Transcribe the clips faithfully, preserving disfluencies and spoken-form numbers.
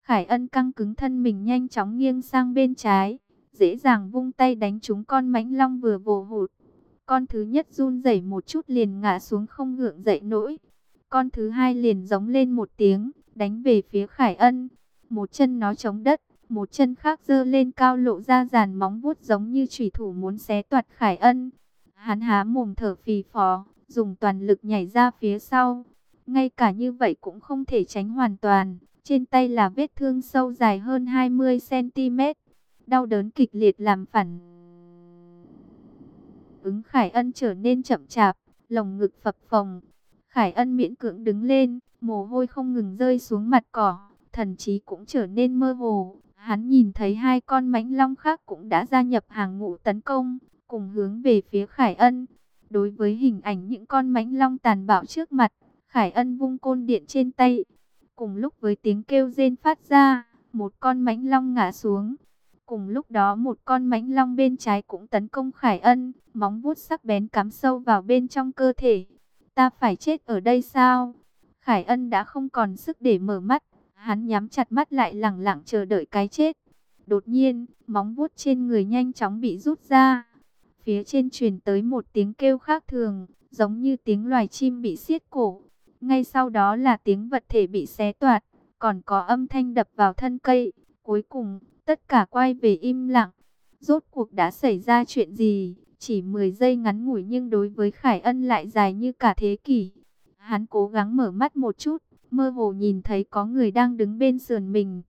Khải Ân căng cứng thân mình nhanh chóng nghiêng sang bên trái, dễ dàng vung tay đánh trúng con mãnh long vừa vồ hụt. Con thứ nhất run rẩy một chút liền ngã xuống không gượng dậy nổi. Con thứ hai liền giống lên một tiếng, đánh về phía Khải Ân. Một chân nó chống đất, một chân khác giơ lên cao lộ ra dàn móng vuốt giống như chủy thủ muốn xé toạc Khải Ân. Hắn há mồm thở phì phò, dùng toàn lực nhảy ra phía sau. Ngay cả như vậy cũng không thể tránh hoàn toàn. Trên tay là vết thương sâu dài hơn hai mươi xăng ti mét. Đau đớn kịch liệt làm phản ứng Khải Ân trở nên chậm chạp, lồng ngực phập phồng. Khải Ân miễn cưỡng đứng lên, mồ hôi không ngừng rơi xuống mặt cỏ, thần trí cũng trở nên mơ hồ. Hắn nhìn thấy hai con mãnh long khác cũng đã gia nhập hàng ngũ tấn công, cùng hướng về phía Khải Ân. Đối với hình ảnh những con mãnh long tàn bạo trước mặt, Khải Ân vung côn điện trên tay. Cùng lúc với tiếng kêu rên phát ra, một con mãnh long ngã xuống. Cùng lúc đó một con mãnh long bên trái cũng tấn công Khải Ân, móng vuốt sắc bén cắm sâu vào bên trong cơ thể. Ta phải chết ở đây sao? Khải Ân đã không còn sức để mở mắt, hắn nhắm chặt mắt lại lẳng lặng chờ đợi cái chết. Đột nhiên, móng vuốt trên người nhanh chóng bị rút ra. Phía trên truyền tới một tiếng kêu khác thường, giống như tiếng loài chim bị siết cổ. Ngay sau đó là tiếng vật thể bị xé toạc, còn có âm thanh đập vào thân cây. Cuối cùng, tất cả quay về im lặng. Rốt cuộc đã xảy ra chuyện gì? Chỉ mười giây ngắn ngủi nhưng đối với Khải Ân lại dài như cả thế kỷ. Hắn cố gắng mở mắt một chút, mơ hồ nhìn thấy có người đang đứng bên sườn mình.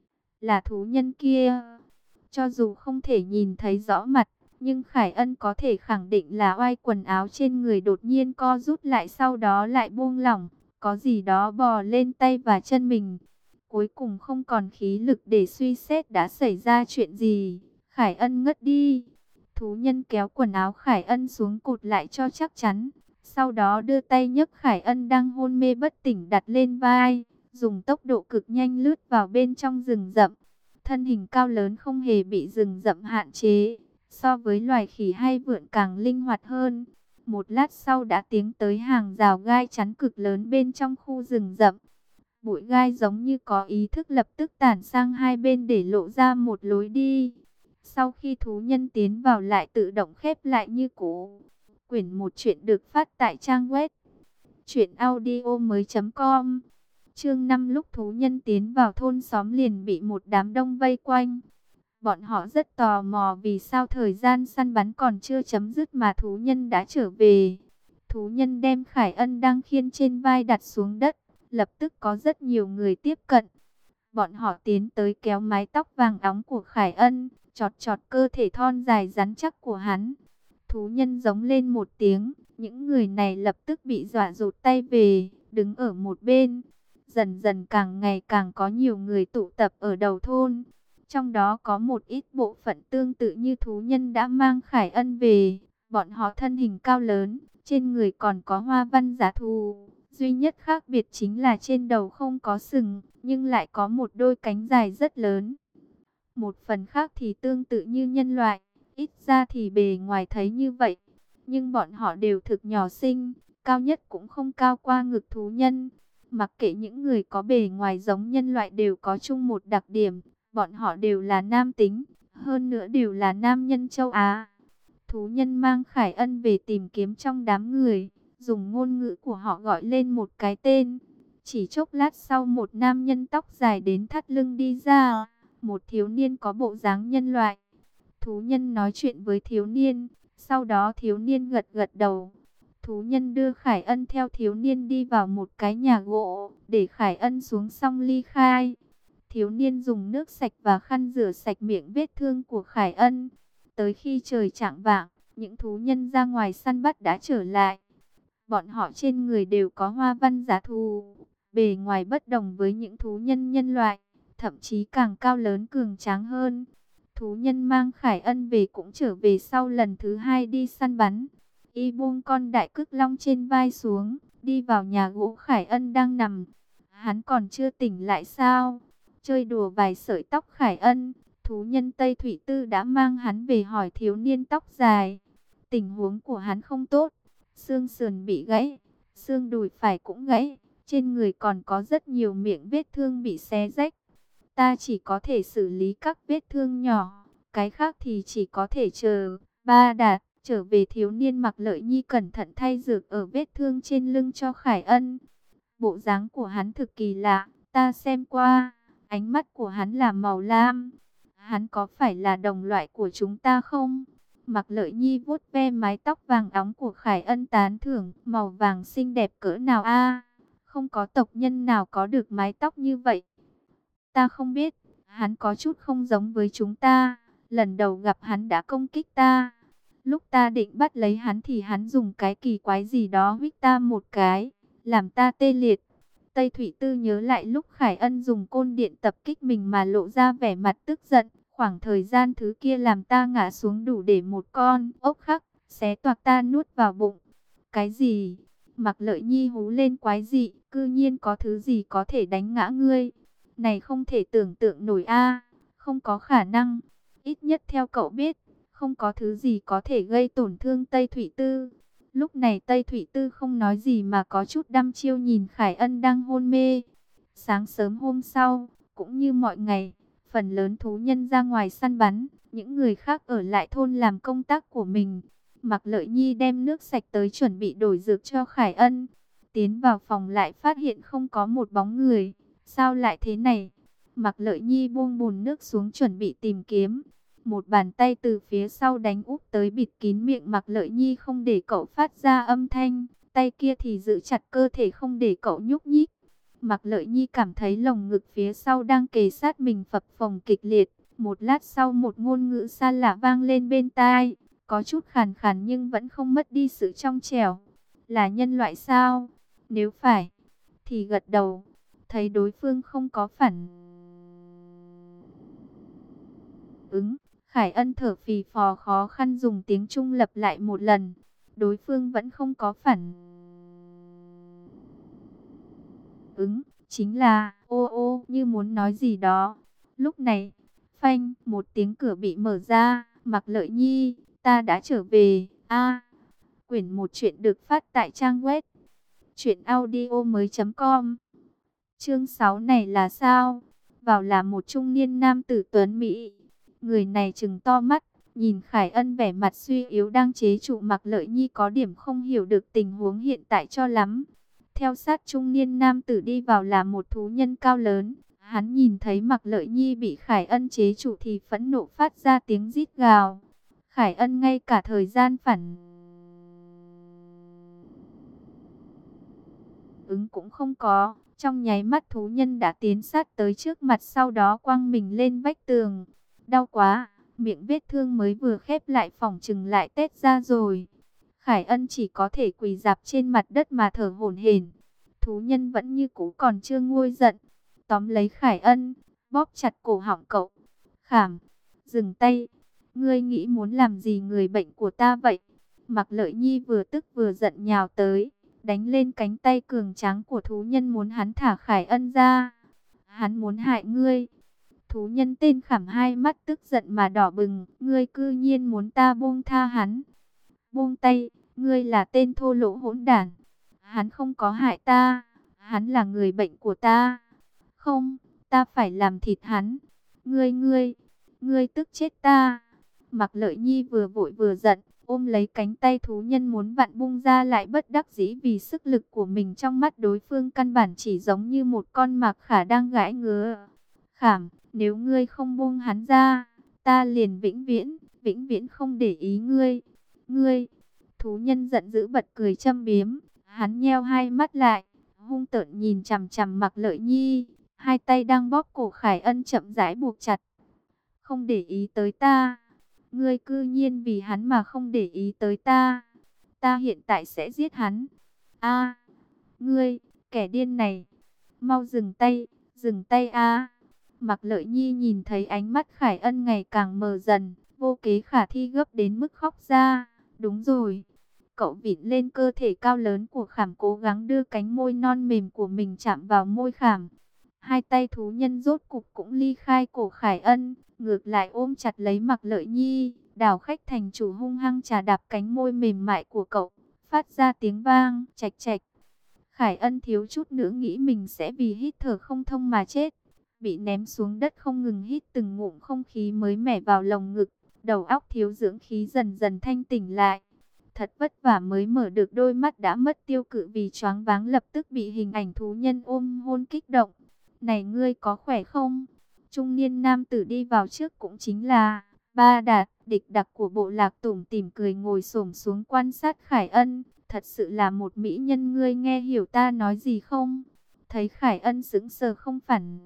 Là thú nhân kia. Cho dù không thể nhìn thấy rõ mặt, nhưng Khải Ân có thể khẳng định là oai quần áo trên người đột nhiên co rút lại, sau đó lại buông lỏng. Có gì đó bò lên tay và chân mình. Cuối cùng không còn khí lực để suy xét đã xảy ra chuyện gì. Khải Ân ngất đi. Thú nhân kéo quần áo Khải Ân xuống cột lại cho chắc chắn. Sau đó đưa tay nhấc Khải Ân đang hôn mê bất tỉnh đặt lên vai. Dùng tốc độ cực nhanh lướt vào bên trong rừng rậm. Thân hình cao lớn không hề bị rừng rậm hạn chế. So với loài khỉ hay vượn càng linh hoạt hơn. Một lát sau đã tiến tới hàng rào gai chắn cực lớn bên trong khu rừng rậm. Bụi gai giống như có ý thức lập tức tản sang hai bên để lộ ra một lối đi. Sau khi thú nhân tiến vào lại tự động khép lại như cũ. Quyển một chuyện được phát tại trang web truyện audio mới chấm com. Chương năm lúc thú nhân tiến vào thôn xóm liền bị một đám đông vây quanh. Bọn họ rất tò mò vì sao thời gian săn bắn còn chưa chấm dứt mà thú nhân đã trở về. Thú nhân đem Khải Ân đang khiêng trên vai đặt xuống đất. Lập tức có rất nhiều người tiếp cận. Bọn họ tiến tới kéo mái tóc vàng óng của Khải Ân, chọt chọt cơ thể thon dài rắn chắc của hắn. Thú nhân giống lên một tiếng, những người này lập tức bị dọa rụt tay về, đứng ở một bên. Dần dần càng ngày càng có nhiều người tụ tập ở đầu thôn. Trong đó có một ít bộ phận tương tự như thú nhân đã mang Khải Ân về. Bọn họ thân hình cao lớn, trên người còn có hoa văn giá thú. Duy nhất khác biệt chính là trên đầu không có sừng, nhưng lại có một đôi cánh dài rất lớn. Một phần khác thì tương tự như nhân loại, ít ra thì bề ngoài thấy như vậy. Nhưng bọn họ đều thực nhỏ xinh, cao nhất cũng không cao qua ngực thú nhân. Mặc kệ những người có bề ngoài giống nhân loại đều có chung một đặc điểm, bọn họ đều là nam tính, hơn nữa đều là nam nhân châu Á. Thú nhân mang Khải Ân về tìm kiếm trong đám người. Dùng ngôn ngữ của họ gọi lên một cái tên. Chỉ chốc lát sau một nam nhân tóc dài đến thắt lưng đi ra. Một thiếu niên có bộ dáng nhân loại. Thú nhân nói chuyện với thiếu niên. Sau đó thiếu niên gật gật đầu. Thú nhân đưa Khải Ân theo thiếu niên đi vào một cái nhà gỗ. Để Khải Ân xuống xong ly khai. Thiếu niên dùng nước sạch và khăn rửa sạch miệng vết thương của Khải Ân. Tới khi trời chạng vạng, những thú nhân ra ngoài săn bắt đã trở lại. Bọn họ trên người đều có hoa văn giá thú, bề ngoài bất đồng với những thú nhân nhân loại, thậm chí càng cao lớn cường tráng hơn. Thú nhân mang Khải Ân về cũng trở về sau lần thứ hai đi săn bắn. Y buông con đại cước long trên vai xuống, đi vào nhà gỗ Khải Ân đang nằm. Hắn còn chưa tỉnh lại sao? Chơi đùa vài sợi tóc Khải Ân, thú nhân Tây Thủy Tư đã mang hắn về hỏi thiếu niên tóc dài. Tình huống của hắn không tốt. Xương sườn bị gãy, xương đùi phải cũng gãy, trên người còn có rất nhiều miệng vết thương bị xé rách. Ta chỉ có thể xử lý các vết thương nhỏ, cái khác thì chỉ có thể chờ. Ba Đạt trở về. Thiếu niên Mạc Lợi Nhi cẩn thận thay dược ở vết thương trên lưng cho Khải Ân. Bộ dáng của hắn thực kỳ lạ, ta xem qua, ánh mắt của hắn là màu lam. Hắn có phải là đồng loại của chúng ta không? Mạc Lợi Nhi vuốt ve mái tóc vàng óng của Khải Ân tán thưởng, màu vàng xinh đẹp cỡ nào a? Không có tộc nhân nào có được mái tóc như vậy. Ta không biết, hắn có chút không giống với chúng ta. Lần đầu gặp hắn đã công kích ta. Lúc ta định bắt lấy hắn thì hắn dùng cái kỳ quái gì đó huých ta một cái, làm ta tê liệt. Tây Thủy Tư nhớ lại lúc Khải Ân dùng côn điện tập kích mình mà lộ ra vẻ mặt tức giận. Khoảng thời gian thứ kia làm ta ngã xuống đủ để một con ốc khắc xé toạc ta nuốt vào bụng. Cái gì? Mạc Lợi Nhi hú lên quái dị, cư nhiên có thứ gì có thể đánh ngã ngươi? Này không thể tưởng tượng nổi a, không có khả năng. Ít nhất theo cậu biết, không có thứ gì có thể gây tổn thương Tây Thủy Tư. Lúc này Tây Thủy Tư không nói gì mà có chút đăm chiêu nhìn Khải Ân đang hôn mê. Sáng sớm hôm sau, cũng như mọi ngày, phần lớn thú nhân ra ngoài săn bắn, những người khác ở lại thôn làm công tác của mình. Mạc Lợi Nhi đem nước sạch tới chuẩn bị đổi dược cho Khải Ân. Tiến vào phòng lại phát hiện không có một bóng người. Sao lại thế này? Mạc Lợi Nhi buông bùn nước xuống chuẩn bị tìm kiếm. Một bàn tay từ phía sau đánh úp tới bịt kín miệng Mạc Lợi Nhi không để cậu phát ra âm thanh. Tay kia thì giữ chặt cơ thể không để cậu nhúc nhích. Mạc Lợi Nhi cảm thấy lồng ngực phía sau đang kề sát mình phập phồng kịch liệt. Một lát sau một ngôn ngữ xa lạ vang lên bên tai. Có chút khàn khàn nhưng vẫn không mất đi sự trong trẻo. Là nhân loại sao? Nếu phải, thì gật đầu. Thấy đối phương không có phản ứng, Khải Ân thở phì phò khó khăn dùng tiếng Trung lặp lại một lần. Đối phương vẫn không có phản ứng, chính là ô ô như muốn nói gì đó. Lúc này, phanh, một tiếng cửa bị mở ra. Mạc Lợi Nhi, ta đã trở về. A, quyển một chuyện được phát tại trang web truyện audio mới chấm com. Chương sáu này là sao? Vào là một trung niên nam tử tuấn Mỹ. Người này trừng to mắt, nhìn Khải Ân vẻ mặt suy yếu đang chế trụ Mạc Lợi Nhi có điểm không hiểu được tình huống hiện tại cho lắm. Theo sát trung niên nam tử đi vào là một thú nhân cao lớn. Hắn nhìn thấy Mạc Lợi Nhi bị Khải Ân chế trụ thì phẫn nộ phát ra tiếng rít gào. Khải Ân ngay cả thời gian phản ứng cũng không có. Trong nháy mắt thú nhân đã tiến sát tới trước mặt, sau đó quăng mình lên vách tường. Đau quá, miệng vết thương mới vừa khép lại phỏng chừng lại tét ra rồi. Khải Ân chỉ có thể quỳ dạp trên mặt đất mà thở hổn hển. Thú nhân vẫn như cũ còn chưa nguôi giận. Tóm lấy Khải Ân, bóp chặt cổ họng cậu. Khảm, dừng tay. Ngươi nghĩ muốn làm gì người bệnh của ta vậy? Mạc Lợi Nhi vừa tức vừa giận nhào tới, đánh lên cánh tay cường tráng của thú nhân muốn hắn thả Khải Ân ra. Hắn muốn hại ngươi. Thú nhân tên Khảm hai mắt tức giận mà đỏ bừng. Ngươi cư nhiên muốn ta buông tha hắn. Buông tay, ngươi là tên thô lỗ hỗn đản. Hắn không có hại ta. Hắn là người bệnh của ta. Không, ta phải làm thịt hắn. Ngươi ngươi, ngươi tức chết ta. Mạc Lợi Nhi vừa vội vừa giận, ôm lấy cánh tay thú nhân muốn vặn bung ra, lại bất đắc dĩ vì sức lực của mình trong mắt đối phương căn bản chỉ giống như một con mạc khả đang gãi ngứa. Khảm, nếu ngươi không buông hắn ra, ta liền vĩnh viễn, vĩnh viễn không để ý ngươi. Ngươi, thú nhân giận dữ bật cười châm biếm, hắn nheo hai mắt lại, hung tợn nhìn chằm chằm Mạc Lợi Nhi, hai tay đang bóp cổ Khải Ân chậm rãi buộc chặt. Không để ý tới ta. Ngươi cư nhiên vì hắn mà không để ý tới ta. Ta hiện tại sẽ giết hắn. A, ngươi, kẻ điên này. Mau dừng tay, dừng tay a. Mạc Lợi Nhi nhìn thấy ánh mắt Khải Ân ngày càng mờ dần, vô kế khả thi gấp đến mức khóc ra. Đúng rồi. Cậu vịn lên cơ thể cao lớn của Khảm, cố gắng đưa cánh môi non mềm của mình chạm vào môi Khảm. Hai tay thú nhân rốt cục cũng ly khai cổ Khải Ân, ngược lại ôm chặt lấy Mạc Lợi Nhi, đảo khách thành chủ hung hăng chà đạp cánh môi mềm mại của cậu, phát ra tiếng vang chạch chạch. Khải Ân thiếu chút nữa nghĩ mình sẽ vì hít thở không thông mà chết. bị ném xuống đất không ngừng hít từng ngụm không khí mới mẻ vào lồng ngực, đầu óc thiếu dưỡng khí dần dần thanh tỉnh lại. Thật vất vả mới mở được đôi mắt đã mất tiêu cự vì choáng váng, lập tức bị hình ảnh thú nhân ôm hôn kích động. Này ngươi có khỏe không? Trung niên nam tử đi vào trước cũng chính là Ba Đạt, địch đặc của bộ lạc, tủm tỉm cười ngồi xổm xuống quan sát Khải Ân. Thật sự là một mỹ nhân, ngươi nghe hiểu ta nói gì không? Thấy Khải Ân sững sờ không phản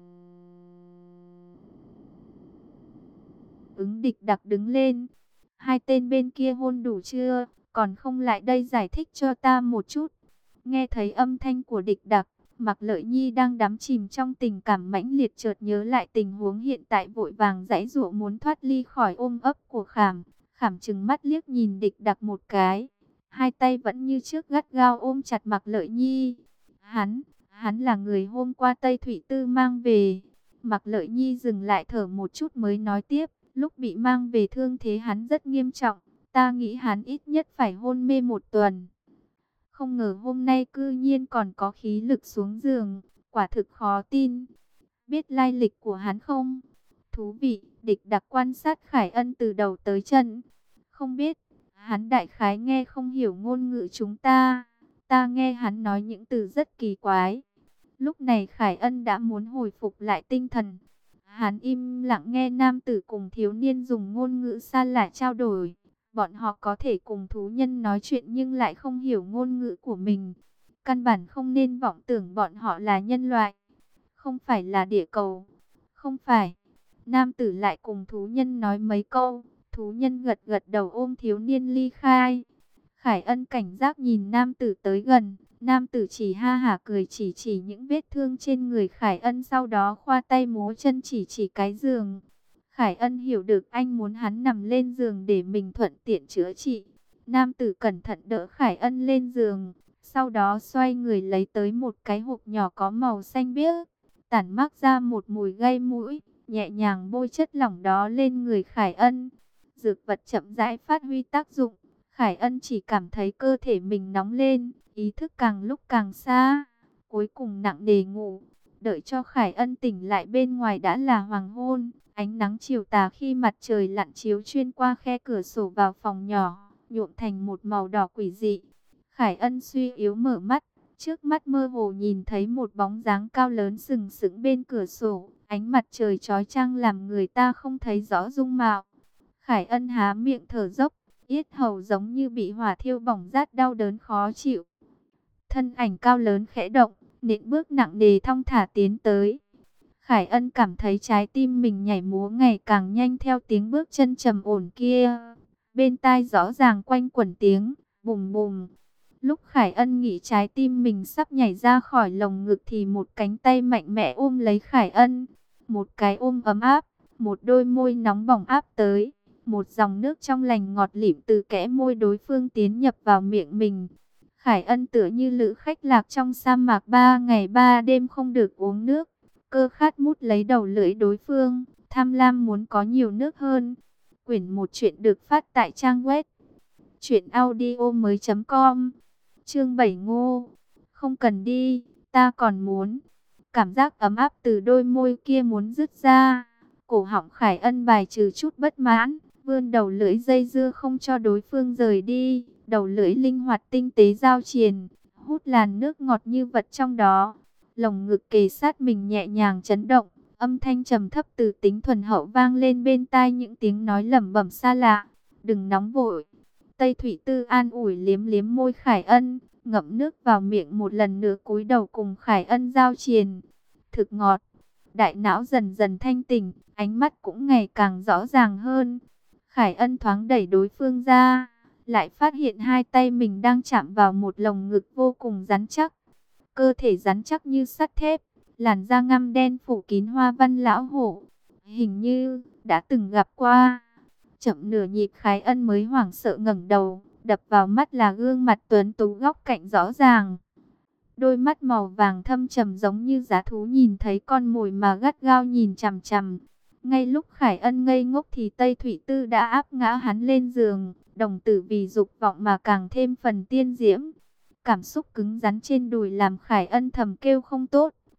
ứng, địch đặc đứng lên. Hai tên bên kia hôn đủ chưa? Còn không lại đây giải thích cho ta một chút. Nghe thấy âm thanh của địch đặc, Mạc Lợi Nhi đang đắm chìm trong tình cảm mãnh liệt chợt nhớ lại tình huống hiện tại, vội vàng giãy giụa muốn thoát ly khỏi ôm ấp của Khảm. Khảm trừng mắt liếc nhìn địch đặc một cái, hai tay vẫn như trước gắt gao ôm chặt Mạc Lợi Nhi. Hắn, hắn là người hôm qua Tây Thủy Tư mang về. Mạc Lợi Nhi dừng lại thở một chút mới nói tiếp, lúc bị mang về thương thế hắn rất nghiêm trọng, ta nghĩ hắn ít nhất phải hôn mê một tuần. Không ngờ hôm nay cư nhiên còn có khí lực xuống giường, quả thực khó tin. Biết lai lịch của hắn không? Thú vị, địch đặc quan sát Khải Ân từ đầu tới chân. Không biết, hắn đại khái nghe không hiểu ngôn ngữ chúng ta. Ta nghe hắn nói những từ rất kỳ quái. Lúc này Khải Ân đã muốn hồi phục lại tinh thần. Hắn im lặng nghe nam tử cùng thiếu niên dùng ngôn ngữ xa lạ trao đổi. Bọn họ có thể cùng thú nhân nói chuyện nhưng lại không hiểu ngôn ngữ của mình. Căn bản không nên vọng tưởng bọn họ là nhân loại, không phải là địa cầu. Không phải. Nam tử lại cùng thú nhân nói mấy câu. Thú nhân gật gật đầu ôm thiếu niên ly khai. Khải Ân cảnh giác nhìn nam tử tới gần. Nam tử chỉ ha hả cười, chỉ chỉ những vết thương trên người Khải Ân, sau đó khoa tay múa chân chỉ chỉ cái giường. Khải Ân hiểu được anh muốn hắn nằm lên giường để mình thuận tiện chữa trị. Nam tử cẩn thận đỡ Khải Ân lên giường, sau đó xoay người lấy tới một cái hộp nhỏ có màu xanh biếc, tản mát ra một mùi gây mũi, nhẹ nhàng bôi chất lỏng đó lên người Khải Ân. Dược vật chậm rãi phát huy tác dụng, Khải Ân chỉ cảm thấy cơ thể mình nóng lên, ý thức càng lúc càng xa, cuối cùng nặng nề ngủ. Đợi cho Khải Ân tỉnh lại bên ngoài đã là hoàng hôn. Ánh nắng chiều tà khi mặt trời lặn chiếu xuyên qua khe cửa sổ vào phòng nhỏ, nhuộm thành một màu đỏ quỷ dị. Khải Ân suy yếu mở mắt, trước mắt mơ hồ nhìn thấy một bóng dáng cao lớn sừng sững bên cửa sổ. Ánh mặt trời chói chang làm người ta không thấy rõ dung mạo. Khải Ân há miệng thở dốc, yết hầu giống như bị hỏa thiêu bỏng rát, đau đớn khó chịu. Thân ảnh cao lớn khẽ động, nện bước nặng nề thong thả tiến tới. Khải Ân cảm thấy trái tim mình nhảy múa ngày càng nhanh theo tiếng bước chân trầm ổn kia. Bên tai rõ ràng quanh quẩn tiếng bùm bùm. Lúc Khải Ân nghĩ trái tim mình sắp nhảy ra khỏi lồng ngực thì một cánh tay mạnh mẽ ôm lấy Khải Ân. Một cái ôm ấm áp, một đôi môi nóng bỏng áp tới. Một dòng nước trong lành ngọt lịm từ kẽ môi đối phương tiến nhập vào miệng mình. Khải Ân tựa như lữ khách lạc trong sa mạc ba ngày ba đêm không được uống nước. Cơ khát mút lấy đầu lưỡi đối phương, tham lam muốn có nhiều nước hơn. Quyển một chuyện được phát tại trang web truyện audio mới chấm com. Chương bảy Ngô, không cần đi, ta còn muốn. Cảm giác ấm áp từ đôi môi kia muốn dứt ra. Cổ họng Khải Ân bài trừ chút bất mãn, vươn đầu lưỡi dây dưa không cho đối phương rời đi. Đầu lưỡi linh hoạt tinh tế giao triền, hút làn nước ngọt như vật trong đó. Lồng ngực kề sát mình nhẹ nhàng chấn động, âm thanh trầm thấp từ tính thuần hậu vang lên bên tai, những tiếng nói lẩm bẩm xa lạ. Đừng nóng vội. Tây Thủy Tư an ủi, liếm liếm môi Khải Ân, ngậm nước vào miệng một lần nữa cúi đầu cùng Khải Ân giao triền. Thực ngọt. Đại não dần dần thanh tỉnh, ánh mắt cũng ngày càng rõ ràng hơn. Khải Ân thoáng đẩy đối phương ra, lại phát hiện hai tay mình đang chạm vào một lồng ngực vô cùng rắn chắc. Cơ thể rắn chắc như sắt thép, làn da ngăm đen phủ kín hoa văn lão hổ. Hình như đã từng gặp qua. Chậm nửa nhịp Khải Ân mới hoảng sợ ngẩng đầu, đập vào mắt là gương mặt tuấn tú góc cạnh rõ ràng. Đôi mắt màu vàng thâm trầm giống như dã thú nhìn thấy con mồi mà gắt gao nhìn chằm chằm. Ngay lúc Khải Ân ngây ngốc thì Tây Thủy Tư đã áp ngã hắn lên giường, đồng tử vì dục vọng mà càng thêm phần tiên diễm. Cảm xúc cứng rắn trên đùi làm Khải Ân thầm kêu không tốt,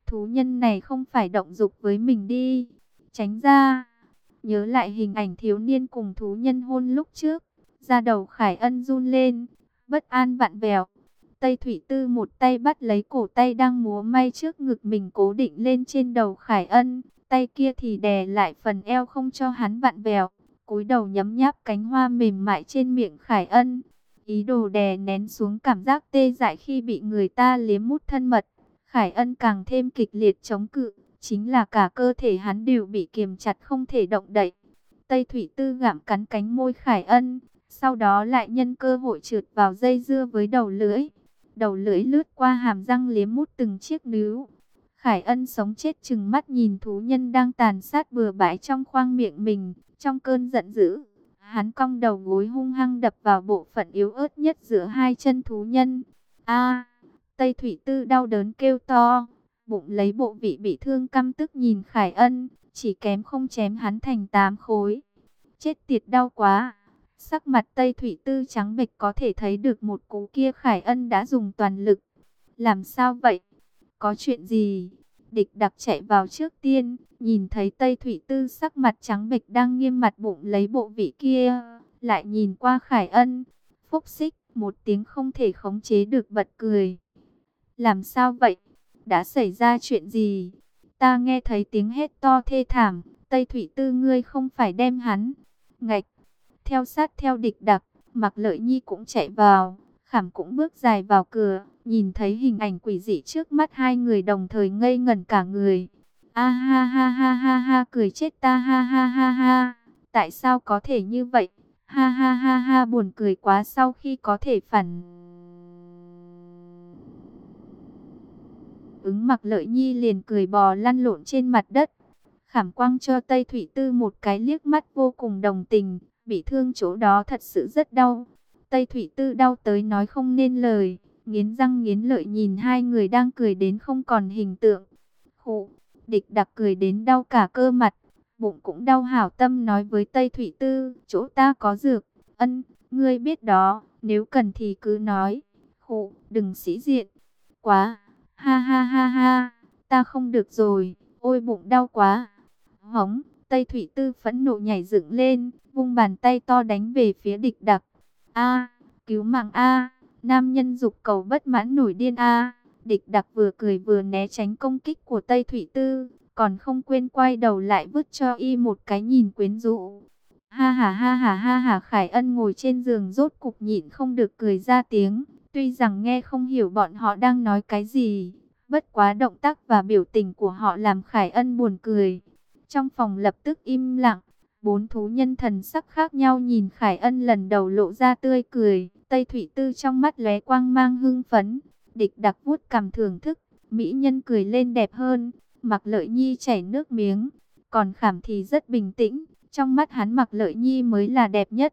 thú nhân này không phải động dục với mình đi. Tránh ra. Nhớ lại hình ảnh thiếu niên cùng thú nhân hôn lúc trước, da đầu Khải Ân run lên, bất an vặn vẹo. Tây Thủy Tư một tay bắt lấy cổ tay đang múa may trước ngực mình cố định lên trên đầu Khải Ân, tay kia thì đè lại phần eo không cho hắn vặn vẹo, cúi đầu nhấm nháp cánh hoa mềm mại trên miệng Khải Ân. Ý đồ đè nén xuống cảm giác tê dại khi bị người ta liếm mút thân mật, Khải Ân càng thêm kịch liệt chống cự, chính là cả cơ thể hắn đều bị kiềm chặt không thể động đậy. Tây Thủy Tư gặm cắn cánh môi Khải Ân, sau đó lại nhân cơ hội trượt vào dây dưa với đầu lưỡi. Đầu lưỡi lướt qua hàm răng liếm mút từng chiếc nướu. Khải Ân sống chết chừng mắt nhìn thú nhân đang tàn sát bừa bãi trong khoang miệng mình, trong cơn giận dữ. Hắn cong đầu gối hung hăng đập vào bộ phận yếu ớt nhất giữa hai chân thú nhân. A! Tây Thủy Tư đau đớn kêu to, bụng lấy bộ vị bị thương căm tức nhìn Khải Ân, chỉ kém không chém hắn thành tám khối. Chết tiệt, đau quá! Sắc mặt Tây Thủy Tư trắng bệch, có thể thấy được một cú kia Khải Ân đã dùng toàn lực. Làm sao vậy? Có chuyện gì? Địch Đặc chạy vào trước tiên, nhìn thấy Tây Thủy Tư sắc mặt trắng bệch đang nghiêm mặt bụng lấy bộ vị kia, lại nhìn qua Khải Ân, phốc xích một tiếng không thể khống chế được bật cười. Làm sao vậy? Đã xảy ra chuyện gì? Ta nghe thấy tiếng hét to thê thảm. Tây Thủy Tư, ngươi không phải đem hắn? Ngạch! Theo sát theo Địch Đặc, Mạc Lợi Nhi cũng chạy vào, Khảm cũng bước dài vào cửa, nhìn thấy hình ảnh quỷ dị trước mắt, hai người đồng thời ngây ngẩn cả người. A ha ha ha ha ha, cười chết ta, ha ha ha ha. Tại sao có thể như vậy? Ha ha ha ha, buồn cười quá. Sau khi có thể phản ứng, Mạc Lợi Nhi liền cười bò lăn lộn trên mặt đất. Khảm quăng cho Tây Thủy Tư một cái liếc mắt vô cùng đồng tình, bị thương chỗ đó thật sự rất đau. Tây Thủy Tư đau tới nói không nên lời, nghiến răng nghiến lợi nhìn hai người đang cười đến không còn hình tượng. Khụ! Địch Đặc cười đến đau cả cơ mặt, bụng cũng đau, hảo tâm nói với Tây Thủy Tư, chỗ ta có dược. Ân, ngươi biết đó, nếu cần thì cứ nói. Khụ, đừng sĩ diện. Quá! Ha ha ha ha, ta không được rồi, ôi bụng đau quá. Hống! Tây Thủy Tư phẫn nộ nhảy dựng lên, vung bàn tay to đánh về phía Địch Đặc. A, cứu mạng a! Nam nhân dục cầu bất mãn nổi điên a! Địch Đặc vừa cười vừa né tránh công kích của Tây Thủy Tư, còn không quên quay đầu lại vứt cho y một cái nhìn quyến rũ. Ha ha ha ha ha ha, Khải Ân ngồi trên giường rốt cục nhịn không được cười ra tiếng, tuy rằng nghe không hiểu bọn họ đang nói cái gì, bất quá động tác và biểu tình của họ làm Khải Ân buồn cười. Trong phòng lập tức im lặng, bốn thú nhân thần sắc khác nhau nhìn Khải Ân lần đầu lộ ra tươi cười. Tây Thủy Tư trong mắt lóe quang mang hưng phấn, Địch Đặc vuốt cằm thưởng thức, mỹ nhân cười lên đẹp hơn. Mạc Lợi Nhi chảy nước miếng, còn Khảm thì rất bình tĩnh, trong mắt hắn Mạc Lợi Nhi mới là đẹp nhất.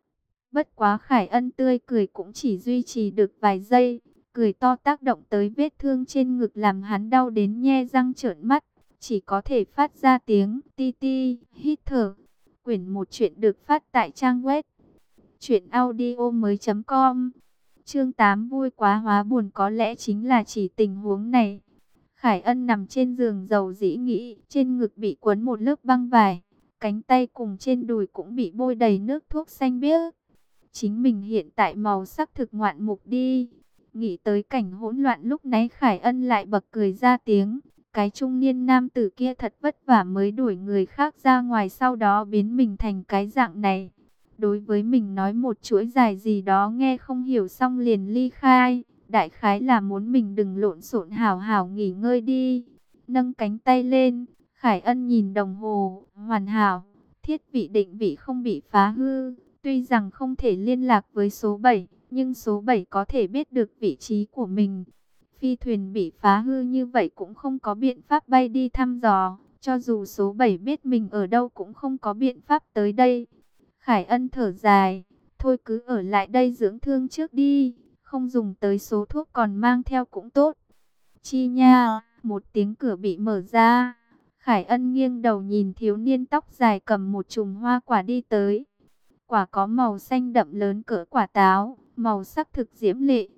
Bất quá Khải Ân tươi cười cũng chỉ duy trì được vài giây, cười to tác động tới vết thương trên ngực làm hắn đau đến nhe răng trợn mắt, chỉ có thể phát ra tiếng ti ti, hít thở. Quyển một chuyện được phát tại trang web truyện audio mới chấm com. Chương tám, vui quá hóa buồn, có lẽ chính là chỉ tình huống này. Khải Ân nằm trên giường dầu dĩ nghĩ, trên ngực bị quấn một lớp băng vải, cánh tay cùng trên đùi cũng bị bôi đầy nước thuốc xanh biếc. Chính mình hiện tại màu sắc thực ngoạn mục đi. Nghĩ tới cảnh hỗn loạn lúc nãy, Khải Ân lại bật cười ra tiếng. Cái trung niên nam tử kia thật vất vả mới đuổi người khác ra ngoài, sau đó biến mình thành cái dạng này. Đối với mình nói một chuỗi dài gì đó nghe không hiểu xong liền ly khai. Đại khái là muốn mình đừng lộn xộn, hảo hảo nghỉ ngơi đi. Nâng cánh tay lên, Khải Ân nhìn đồng hồ, hoàn hảo. Thiết bị định vị không bị phá hư. Tuy rằng không thể liên lạc với số bảy, nhưng số bảy có thể biết được vị trí của mình. Phi thuyền bị phá hư như vậy cũng không có biện pháp bay đi thăm dò. Cho dù số bảy biết mình ở đâu cũng không có biện pháp tới đây. Khải Ân thở dài, thôi cứ ở lại đây dưỡng thương trước đi. Không dùng tới số thuốc còn mang theo cũng tốt. Chi nha, một tiếng cửa bị mở ra. Khải Ân nghiêng đầu nhìn thiếu niên tóc dài cầm một chùm hoa quả đi tới. Quả có màu xanh đậm lớn cỡ quả táo, màu sắc thực diễm lệ.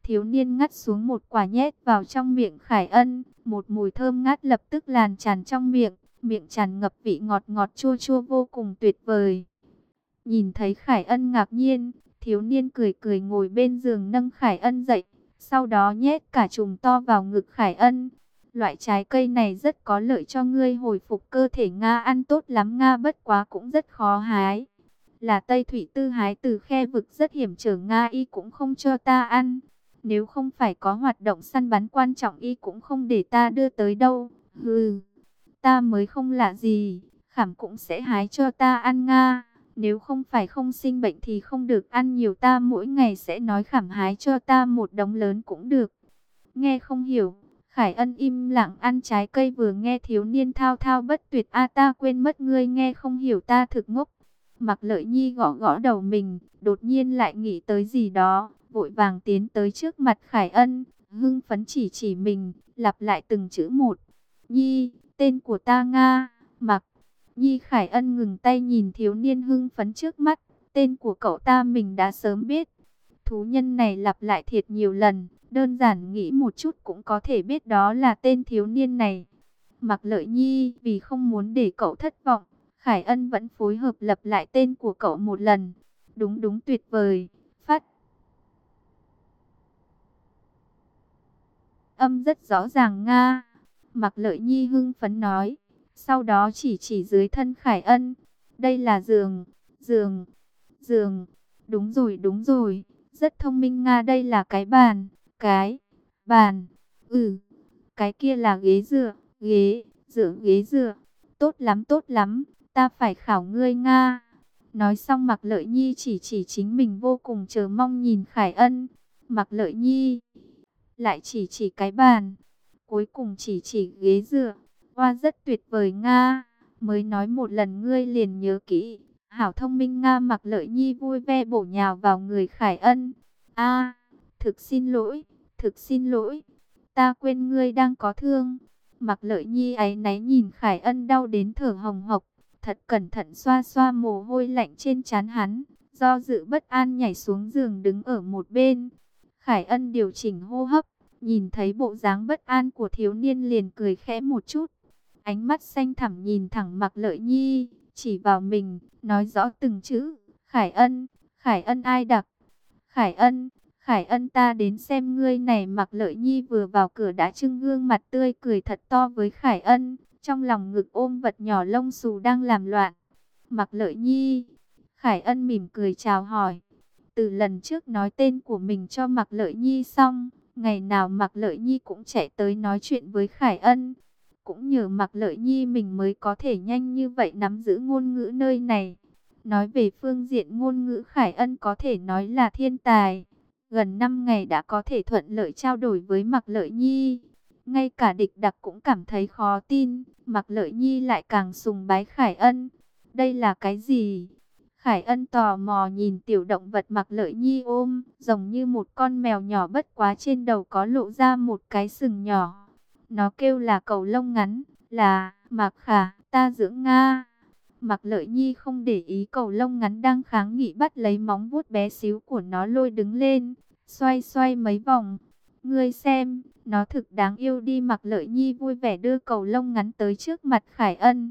Thiếu niên ngắt xuống một quả nhét vào trong miệng Khải Ân, một mùi thơm ngát lập tức lan tràn trong miệng, miệng tràn ngập vị ngọt ngọt chua chua vô cùng tuyệt vời. Nhìn thấy Khải Ân ngạc nhiên, thiếu niên cười cười ngồi bên giường nâng Khải Ân dậy, sau đó nhét cả chùm to vào ngực Khải Ân. Loại trái cây này rất có lợi cho ngươi hồi phục cơ thể Nga, ăn tốt lắm Nga, bất quá cũng rất khó hái. Là Tây Thủy Tư hái từ khe vực rất hiểm trở Nga, y cũng không cho ta ăn. Nếu không phải có hoạt động săn bắn quan trọng y cũng không để ta đưa tới đâu. Hừ, ta mới không lạ gì, khảm cũng sẽ hái cho ta ăn Nga. Nếu không phải không sinh bệnh thì không được ăn nhiều, ta mỗi ngày sẽ nói khảm hái cho ta một đống lớn cũng được. Nghe không hiểu, Khải Ân im lặng ăn trái cây, vừa nghe thiếu niên thao thao bất tuyệt. A ta quên mất ngươi nghe không hiểu, ta thực ngốc. Mạc Lợi Nhi gõ gõ đầu mình, đột nhiên lại nghĩ tới gì đó, vội vàng tiến tới trước mặt Khải Ân, hưng phấn chỉ chỉ mình, lặp lại từng chữ một. Nhi, tên của ta Nga, Mạc Nhi. Khải Ân ngừng tay nhìn thiếu niên hưng phấn trước mắt, tên của cậu ta mình đã sớm biết. Thú nhân này lặp lại thiệt nhiều lần, đơn giản nghĩ một chút cũng có thể biết đó là tên thiếu niên này. Mạc Lợi Nhi vì không muốn để cậu thất vọng, Khải Ân vẫn phối hợp lặp lại tên của cậu một lần. Đúng đúng, tuyệt vời, phát âm rất rõ ràng Nga. Mạc Lợi Nhi hưng phấn nói, sau đó chỉ chỉ dưới thân Khải Ân. Đây là giường, giường, giường. Đúng rồi, đúng rồi, rất thông minh Nga, đây là cái bàn, cái bàn. Ừ, cái kia là ghế dựa, ghế, dựa, ghế dựa. Tốt lắm, tốt lắm, ta phải khảo ngươi Nga. Nói xong Mạc Lợi Nhi chỉ chỉ chính mình, vô cùng chờ mong nhìn Khải Ân. Mạc Lợi Nhi lại chỉ chỉ cái bàn, cuối cùng chỉ chỉ ghế dựa. Hoa, rất tuyệt vời Nga, mới nói một lần ngươi liền nhớ kỹ. Hảo thông minh Nga. Mạc Lợi Nhi vui vẻ bổ nhào vào người Khải Ân. A, thực xin lỗi, thực xin lỗi, ta quên ngươi đang có thương. Mạc Lợi Nhi áy náy nhìn Khải Ân đau đến thở hồng hộc, thật cẩn thận xoa xoa mồ hôi lạnh trên trán hắn, do dự bất an nhảy xuống giường đứng ở một bên. Khải Ân điều chỉnh hô hấp, nhìn thấy bộ dáng bất an của thiếu niên liền cười khẽ một chút. Ánh mắt xanh thẳm nhìn thẳng Mạc Lợi Nhi, chỉ vào mình, nói rõ từng chữ. Khải Ân, Khải Ân ai đặc? Khải Ân, Khải Ân ta đến xem ngươi này. Mạc Lợi Nhi vừa vào cửa đã trưng gương mặt tươi cười thật to với Khải Ân, trong lòng ngực ôm vật nhỏ lông xù đang làm loạn. Mạc Lợi Nhi, Khải Ân mỉm cười chào hỏi. Từ lần trước nói tên của mình cho Mạc Lợi Nhi xong, ngày nào Mạc Lợi Nhi cũng chạy tới nói chuyện với Khải Ân. Cũng nhờ Mạc Lợi Nhi mình mới có thể nhanh như vậy nắm giữ ngôn ngữ nơi này. Nói về phương diện ngôn ngữ, Khải Ân có thể nói là thiên tài. Gần năm ngày đã có thể thuận lợi trao đổi với Mạc Lợi Nhi. Ngay cả Địch Đặc cũng cảm thấy khó tin, Mạc Lợi Nhi lại càng sùng bái Khải Ân. Đây là cái gì? Khải Ân tò mò nhìn tiểu động vật Mạc Lợi Nhi ôm, giống như một con mèo nhỏ, bất quá trên đầu có lộ ra một cái sừng nhỏ. Nó kêu là cầu lông ngắn, là Mạc Khả, ta dưỡng Nga. Mạc Lợi Nhi không để ý cầu lông ngắn đang kháng nghị, bắt lấy móng vuốt bé xíu của nó lôi đứng lên, xoay xoay mấy vòng. Ngươi xem, nó thực đáng yêu đi. Mạc Lợi Nhi vui vẻ đưa cầu lông ngắn tới trước mặt Khải Ân.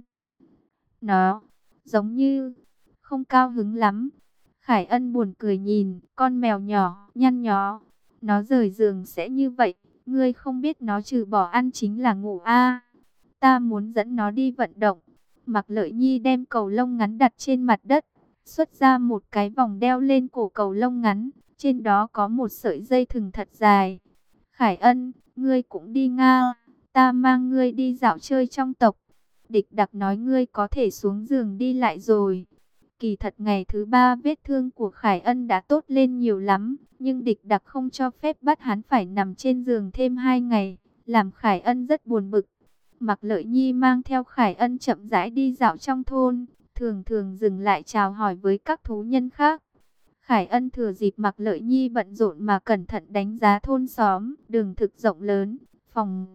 Nó giống như không cao hứng lắm. Khải Ân buồn cười nhìn con mèo nhỏ nhăn nhó. Nó rời giường sẽ như vậy. Ngươi không biết nó trừ bỏ ăn chính là ngủ a. Ta muốn dẫn nó đi vận động. Mạc Lợi Nhi đem cầu lông ngắn đặt trên mặt đất, xuất ra một cái vòng đeo lên cổ cầu lông ngắn, trên đó có một sợi dây thừng thật dài. Khải Ân, ngươi cũng đi Nga, ta mang ngươi đi dạo chơi trong tộc. Địch Đặc nói ngươi có thể xuống giường đi lại rồi. Kỳ thật ngày thứ ba vết thương của Khải Ân đã tốt lên nhiều lắm, nhưng Địch Đặc không cho phép bắt hắn phải nằm trên giường thêm hai ngày, làm Khải Ân rất buồn bực. Mạc Lợi Nhi mang theo Khải Ân chậm rãi đi dạo trong thôn, thường thường dừng lại chào hỏi với các thú nhân khác. Khải Ân thừa dịp Mạc Lợi Nhi bận rộn mà cẩn thận đánh giá thôn xóm, đường thực rộng lớn, phòng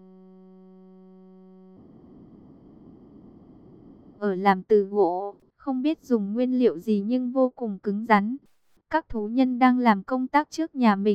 ở làm từ gỗ, không biết dùng nguyên liệu gì nhưng vô cùng cứng rắn. Các thú nhân đang làm công tác trước nhà mình,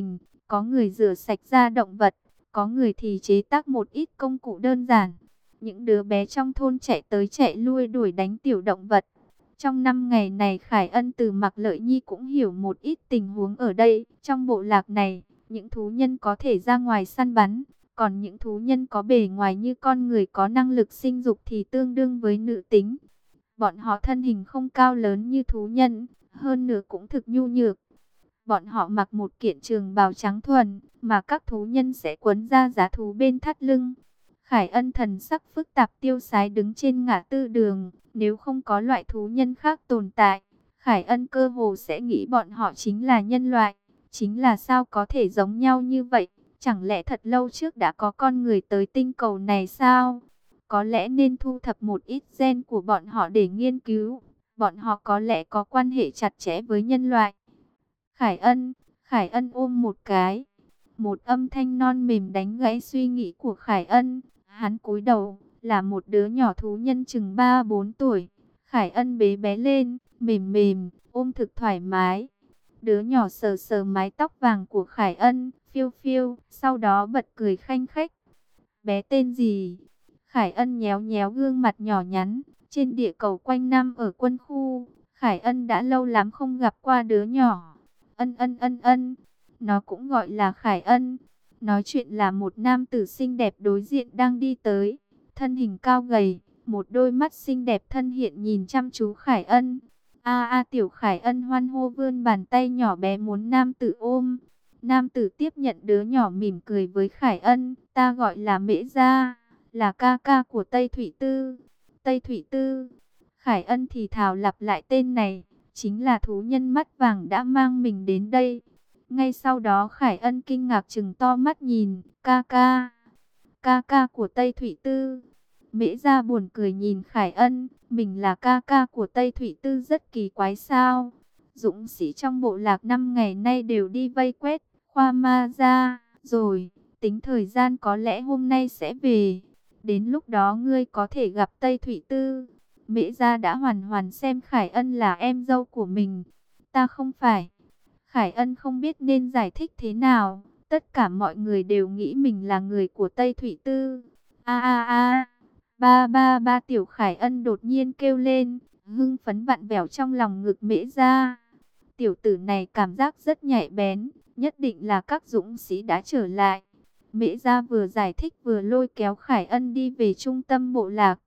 có người rửa sạch da động vật, có người thì chế tác một ít công cụ đơn giản. Những đứa bé trong thôn chạy tới chạy lui đuổi đánh tiểu động vật. Trong năm ngày này Khải Ân từ Mạc Lợi Nhi cũng hiểu một ít tình huống ở đây. Trong bộ lạc này, những thú nhân có thể ra ngoài săn bắn, còn những thú nhân có bề ngoài như con người có năng lực sinh dục thì tương đương với nữ tính. Bọn họ thân hình không cao lớn như thú nhân, hơn nữa cũng thực nhu nhược. Bọn họ mặc một kiện trường bào trắng thuần, mà các thú nhân sẽ quấn ra giá thú bên thắt lưng. Khải Ân thần sắc phức tạp tiêu sái đứng trên ngã tư đường. Nếu không có loại thú nhân khác tồn tại, Khải Ân cơ hồ sẽ nghĩ bọn họ chính là nhân loại. Chính là sao có thể giống nhau như vậy? Chẳng lẽ thật lâu trước đã có con người tới tinh cầu này sao? Có lẽ nên thu thập một ít gen của bọn họ để nghiên cứu. Bọn họ có lẽ có quan hệ chặt chẽ với nhân loại. Khải Ân, Khải Ân ôm một cái. Một âm thanh non mềm đánh gãy suy nghĩ của Khải Ân. Hắn cúi đầu, là một đứa nhỏ thú nhân chừng ba bốn tuổi. Khải Ân bế bé lên, mềm mềm, ôm thực thoải mái. Đứa nhỏ sờ sờ mái tóc vàng của Khải Ân, phiêu phiêu, sau đó bật cười khanh khách. Bé tên gì? Khải Ân nhéo nhéo gương mặt nhỏ nhắn. Trên địa cầu quanh năm ở quân khu, Khải Ân đã lâu lắm không gặp qua đứa nhỏ. Ân ân ân ân, nó cũng gọi là Khải Ân. Nói chuyện là một nam tử xinh đẹp đối diện đang đi tới. Thân hình cao gầy, một đôi mắt xinh đẹp thân hiện nhìn chăm chú Khải Ân. A a tiểu Khải Ân hoan hô vươn bàn tay nhỏ bé muốn nam tử ôm. Nam tử tiếp nhận đứa nhỏ mỉm cười với Khải Ân. Ta gọi là Mễ Gia, là ca ca của Tây Thủy Tư. Tây Thủy Tư. Khải Ân thì thào lặp lại tên này. Chính là thú nhân mắt vàng đã mang mình đến đây. Ngay sau đó Khải Ân kinh ngạc trừng to mắt nhìn. Ca ca. Ca ca của Tây Thủy Tư. Mễ Gia buồn cười nhìn Khải Ân. Mình là ca ca của Tây Thủy Tư rất kỳ quái sao. Dũng sĩ trong bộ lạc năm ngày nay đều đi vây quét Khoa Ma Gia. Rồi, tính thời gian có lẽ hôm nay sẽ về. Đến lúc đó ngươi có thể gặp Tây Thủy Tư. Mễ Gia đã hoàn hoàn xem Khải Ân là em dâu của mình. Ta không phải. Khải Ân không biết nên giải thích thế nào. Tất cả mọi người đều nghĩ mình là người của Tây Thủy Tư. A a a. Ba ba ba tiểu Khải Ân đột nhiên kêu lên. Hưng phấn vặn vẹo trong lòng ngực Mễ Gia. Tiểu tử này cảm giác rất nhạy bén. Nhất định là các dũng sĩ đã trở lại. Mễ Gia vừa giải thích vừa lôi kéo Khải Ân đi về trung tâm bộ lạc.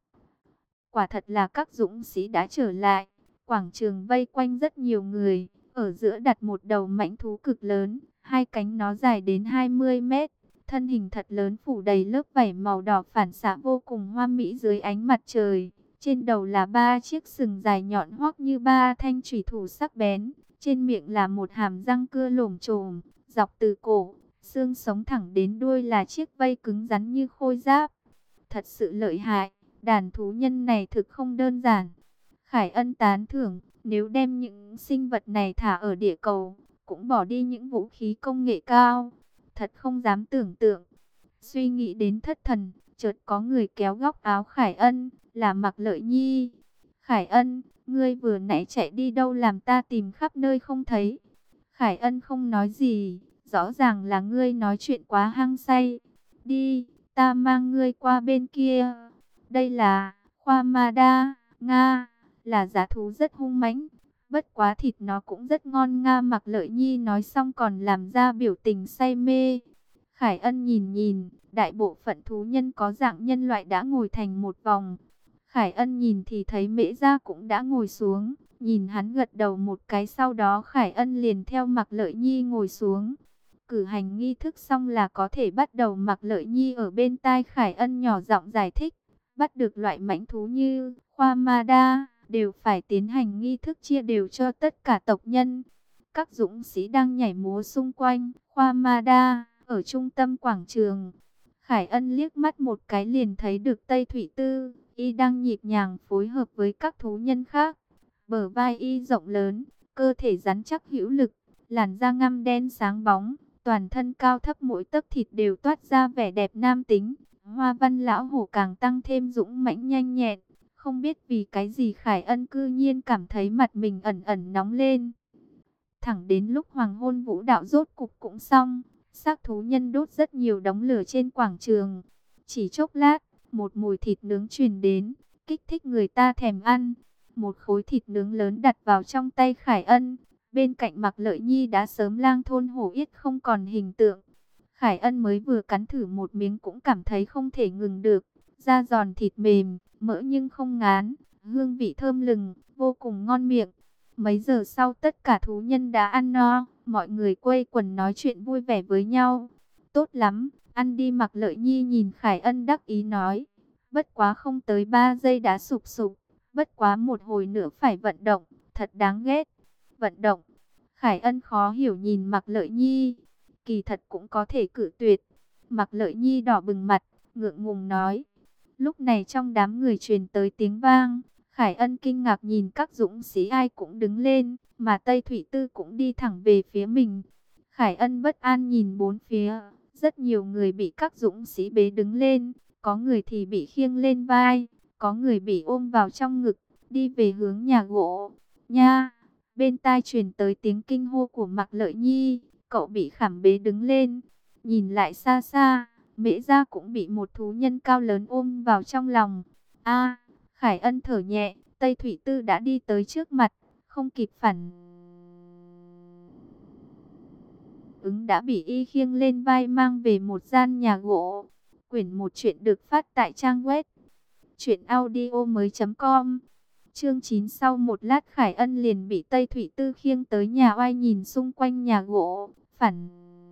Quả thật là các dũng sĩ đã trở lại. Quảng trường vây quanh rất nhiều người. Ở giữa đặt một đầu mãnh thú cực lớn. Hai cánh nó dài đến hai mươi mét. Thân hình thật lớn phủ đầy lớp vảy màu đỏ phản xạ vô cùng hoa mỹ dưới ánh mặt trời. Trên đầu là ba chiếc sừng dài nhọn hoắt như ba thanh chủy thủ sắc bén. Trên miệng là một hàm răng cưa lổm chổm. Dọc từ cổ, xương sống thẳng đến đuôi là chiếc vây cứng rắn như khôi giáp. Thật sự lợi hại. Đàn thú nhân này thực không đơn giản. Khải Ân tán thưởng, nếu đem những sinh vật này thả ở địa cầu, cũng bỏ đi những vũ khí công nghệ cao. Thật không dám tưởng tượng. Suy nghĩ đến thất thần, chợt có người kéo góc áo Khải Ân, là Mạc Lợi Nhi. Khải Ân, ngươi vừa nãy chạy đi đâu làm ta tìm khắp nơi không thấy. Khải Ân không nói gì, rõ ràng là ngươi nói chuyện quá hăng say. Đi, ta mang ngươi qua bên kia. Đây là Khoa Ma Đa, Nga, là dã thú rất hung mãnh. Bất quá thịt nó cũng rất ngon Nga. Mạc Lợi Nhi nói xong còn làm ra biểu tình say mê. Khải Ân nhìn nhìn, đại bộ phận thú nhân có dạng nhân loại đã ngồi thành một vòng. Khải Ân nhìn thì thấy Mễ Gia cũng đã ngồi xuống. Nhìn hắn gật đầu một cái, sau đó Khải Ân liền theo Mạc Lợi Nhi ngồi xuống. Cử hành nghi thức xong là có thể bắt đầu. Mạc Lợi Nhi ở bên tai Khải Ân nhỏ giọng giải thích. Bắt được loại mãnh thú như Khoa Ma Đa đều phải tiến hành nghi thức chia đều cho tất cả tộc nhân. Các dũng sĩ đang nhảy múa xung quanh Khoa Ma Đa ở trung tâm quảng trường. Khải Ân liếc mắt một cái liền thấy được Tây Thủy Tư, y đang nhịp nhàng phối hợp với các thú nhân khác. Bờ vai y rộng lớn, cơ thể rắn chắc hữu lực, làn da ngăm đen sáng bóng, toàn thân cao thấp mỗi tấc thịt đều toát ra vẻ đẹp nam tính. Hoa văn lão hổ càng tăng thêm dũng mãnh nhanh nhẹn. Không biết vì cái gì Khải Ân cư nhiên cảm thấy mặt mình ẩn ẩn nóng lên. Thẳng đến lúc hoàng hôn vũ đạo rốt cục cũng xong, Xác thú nhân đốt rất nhiều đống lửa trên quảng trường. Chỉ chốc lát, một mùi thịt nướng truyền đến, kích thích người ta thèm ăn. Một khối thịt nướng lớn đặt vào trong tay Khải Ân. Bên cạnh Mạc Lợi Nhi đã sớm lang thôn hổ yết không còn hình tượng. Khải Ân mới vừa cắn thử một miếng cũng cảm thấy không thể ngừng được. Da giòn thịt mềm, mỡ nhưng không ngán, hương vị thơm lừng, vô cùng ngon miệng. Mấy giờ sau tất cả thú nhân đã ăn no, mọi người quây quần nói chuyện vui vẻ với nhau. Tốt lắm, ăn đi. Mạc Lợi Nhi nhìn Khải Ân đắc ý nói. Bất quá không tới ba giây đã sụp sụp, bất quá một hồi nữa phải vận động, thật đáng ghét. Vận động? Khải Ân khó hiểu nhìn Mạc Lợi Nhi, kỳ thật cũng có thể cự tuyệt. Mạc Lợi Nhi đỏ bừng mặt, ngượng ngùng nói. Lúc này trong đám người truyền tới tiếng vang. Khải Ân kinh ngạc nhìn các dũng sĩ ai cũng đứng lên, mà Tây Thủy Tư cũng đi thẳng về phía mình. Khải Ân bất an nhìn bốn phía, rất nhiều người bị các dũng sĩ bế đứng lên, có người thì bị khiêng lên vai, có người bị ôm vào trong ngực, đi về hướng nhà gỗ. Nha! Bên tai truyền tới tiếng kinh hô của Mạc Lợi Nhi, cậu bị khảm bế đứng lên. Nhìn lại xa xa, Mễ Gia cũng bị một thú nhân cao lớn ôm vào trong lòng. A! Khải Ân thở nhẹ, Tây Thủy Tư đã đi tới trước mặt, không kịp phản ứng đã bị y khiêng lên vai mang về một gian nhà gỗ. Quyển một chuyện được phát tại trang web truyện audio mới chấm com. Chương chín. Sau một lát Khải Ân liền bị Tây Thủy Tư khiêng tới nhà oai. Nhìn xung quanh nhà gỗ, phản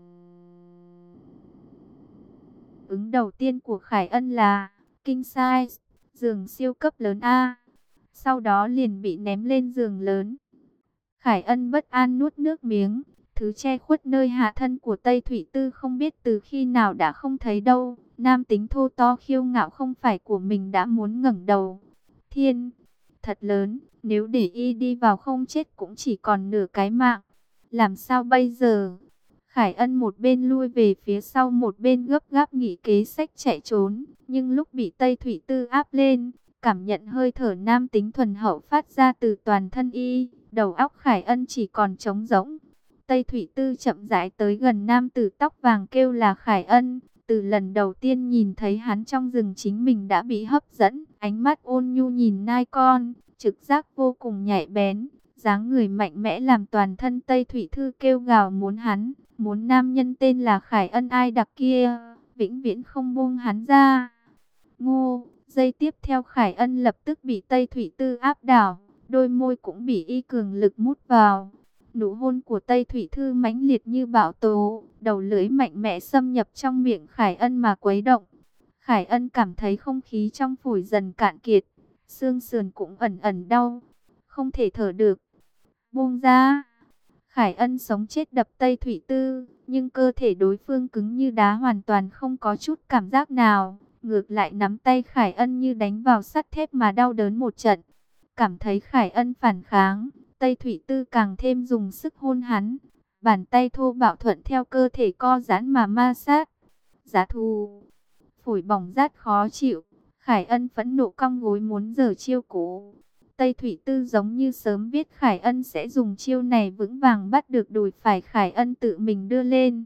ứng đầu tiên của Khải Ân là king size, giường siêu cấp lớn a. Sau đó liền bị ném lên giường lớn. Khải Ân bất an nuốt nước miếng, thứ che khuất nơi hạ thân của Tây Thủy Tư không biết từ khi nào đã không thấy đâu. Nam tính thô to khiêu ngạo không phải của mình đã muốn ngẩng đầu. Thiên, thật lớn, nếu để y đi vào không chết cũng chỉ còn nửa cái mạng. Làm sao bây giờ? Khải Ân một bên lui về phía sau một bên gấp gáp nghĩ kế sách chạy trốn. Nhưng lúc bị Tây Thủy Tư áp lên, cảm nhận hơi thở nam tính thuần hậu phát ra từ toàn thân y, đầu óc Khải Ân chỉ còn trống rỗng. Tây Thủy Tư chậm rãi tới gần nam tử tóc vàng kêu là Khải Ân. Từ lần đầu tiên nhìn thấy hắn trong rừng chính mình đã bị hấp dẫn, ánh mắt ôn nhu nhìn nai con, trực giác vô cùng nhạy bén, dáng người mạnh mẽ làm toàn thân Tây Thủy Thư kêu gào muốn hắn, muốn nam nhân tên là Khải Ân ai đặc kia, vĩnh viễn không buông hắn ra. Ngô, giây tiếp theo Khải Ân lập tức bị Tây Thủy Tư áp đảo, đôi môi cũng bị y cường lực mút vào. Nụ hôn của Tây Thủy Thư mãnh liệt như bão tố, đầu lưỡi mạnh mẽ xâm nhập trong miệng Khải Ân mà quấy động. Khải Ân cảm thấy không khí trong phổi dần cạn kiệt, xương sườn cũng ẩn ẩn đau, không thể thở được. Buông ra! Khải Ân sống chết đập Tây Thủy Tư, nhưng cơ thể đối phương cứng như đá hoàn toàn không có chút cảm giác nào. Ngược lại nắm tay Khải Ân như đánh vào sắt thép mà đau đớn một trận. Cảm thấy Khải Ân phản kháng, Tây Thủy Tư càng thêm dùng sức hôn hắn. Bàn tay thô bạo thuận theo cơ thể co giãn mà ma sát. Giá thù, phổi bỏng rát khó chịu. Khải Ân phẫn nộ cong gối muốn giở chiêu cũ. Tây Thủy Tư giống như sớm biết Khải Ân sẽ dùng chiêu này vững vàng bắt được đùi phải Khải Ân tự mình đưa lên.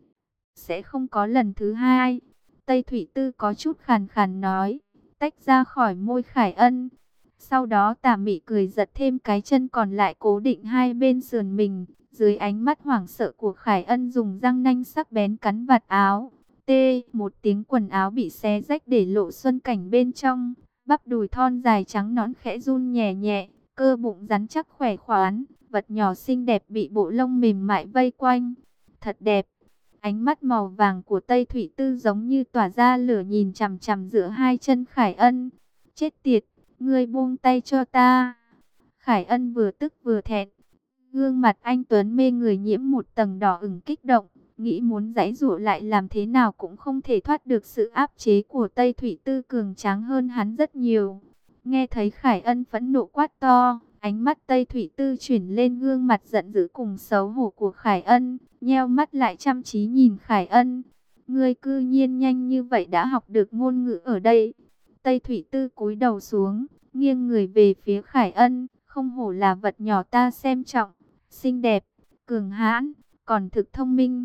Sẽ không có lần thứ hai. Tây Thủy Tư có chút khàn khàn nói, tách ra khỏi môi Khải Ân. Sau đó tà mị cười giật thêm cái chân còn lại cố định hai bên sườn mình. Dưới ánh mắt hoảng sợ của Khải Ân dùng răng nanh sắc bén cắn vạt áo. Tê, một tiếng quần áo bị xé rách để lộ xuân cảnh bên trong. Bắp đùi thon dài trắng nõn khẽ run nhẹ nhẹ, cơ bụng rắn chắc khỏe khoắn, vật nhỏ xinh đẹp bị bộ lông mềm mại vây quanh. Thật đẹp. Ánh mắt màu vàng của Tây Thủy Tư giống như tỏa ra lửa nhìn chằm chằm giữa hai chân Khải Ân. Chết tiệt, ngươi buông tay cho ta. Khải Ân vừa tức vừa thẹn. Gương mặt anh tuấn mê người nhiễm một tầng đỏ ửng kích động. Nghĩ muốn giãy giụa lại làm thế nào cũng không thể thoát được sự áp chế của Tây Thủy Tư cường tráng hơn hắn rất nhiều. Nghe thấy Khải Ân phẫn nộ quát to, ánh mắt Tây Thủy Tư chuyển lên gương mặt giận dữ cùng xấu hổ của Khải Ân, nheo mắt lại chăm chí nhìn Khải Ân. Ngươi cư nhiên nhanh như vậy đã học được ngôn ngữ ở đây. Tây Thủy Tư cúi đầu xuống, nghiêng người về phía Khải Ân, không hổ là vật nhỏ ta xem trọng, xinh đẹp, cường hãn, còn thực thông minh.